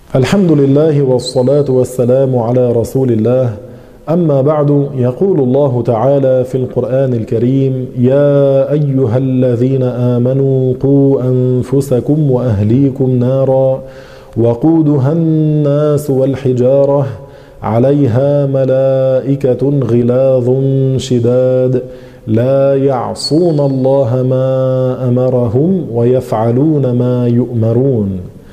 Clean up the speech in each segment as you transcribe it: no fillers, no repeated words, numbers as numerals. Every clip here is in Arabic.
الحمد لله والصلاة والسلام على رسول الله. أما بعد، يقول الله تعالى في القرآن الكريم: يا أيها الذين آمنوا قوا أنفسكم وأهليكم نارا وقودها الناس والحجارة عليها ملائكة غلاظ شداد لا يعصون الله ما أمرهم ويفعلون ما يؤمرون.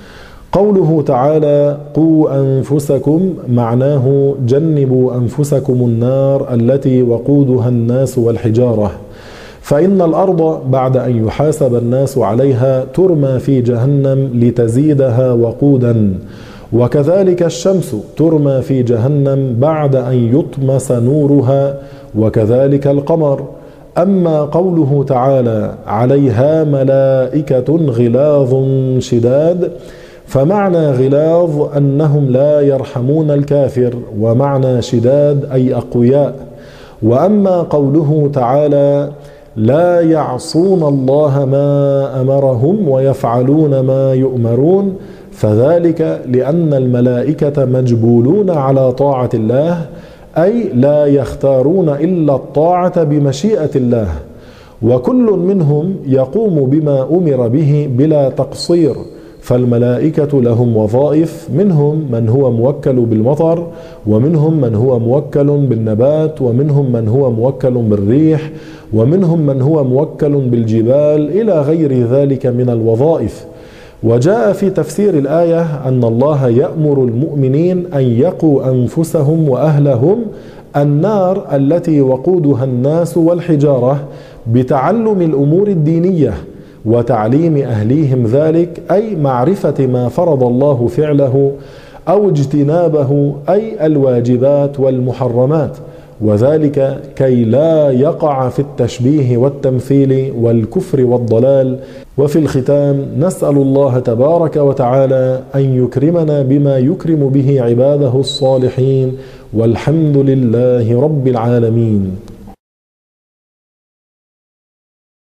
قوله تعالى: قوا أنفسكم، معناه جنبوا أنفسكم النار التي وقودها الناس والحجارة، فإن الأرض بعد أن يحاسب الناس عليها ترمى في جهنم لتزيدها وقودا، وكذلك الشمس ترمى في جهنم بعد أن يطمس نورها، وكذلك القمر. أما قوله تعالى: عليها ملائكة غلاظ شداد، فمعنى غلاظ أنهم لا يرحمون الكافر، ومعنى شداد أي أقوياء. وأما قوله تعالى: لا يعصون الله ما أمرهم ويفعلون ما يؤمرون، فذلك لأن الملائكة مجبولون على طاعة الله، أي لا يختارون إلا الطاعة بمشيئة الله، وكل منهم يقوم بما أمر به بلا تقصير. فالملائكة لهم وظائف، منهم من هو موكل بالمطر، ومنهم من هو موكل بالنبات، ومنهم من هو موكل بالريح، ومنهم من هو موكل بالجبال، إلى غير ذلك من الوظائف. وجاء في تفسير الآية أن الله يأمر المؤمنين أن يقوا أنفسهم وأهلهم النار التي وقودها الناس والحجارة بتعلم الأمور الدينية وتعليم أهليهم ذلك، أي معرفة ما فرض الله فعله أو اجتنابه، أي الواجبات والمحرمات، وذلك كي لا يقع في التشبيه والتمثيل والكفر والضلال. وفي الختام نسأل الله تبارك وتعالى أن يكرمنا بما يكرم به عباده الصالحين، والحمد لله رب العالمين.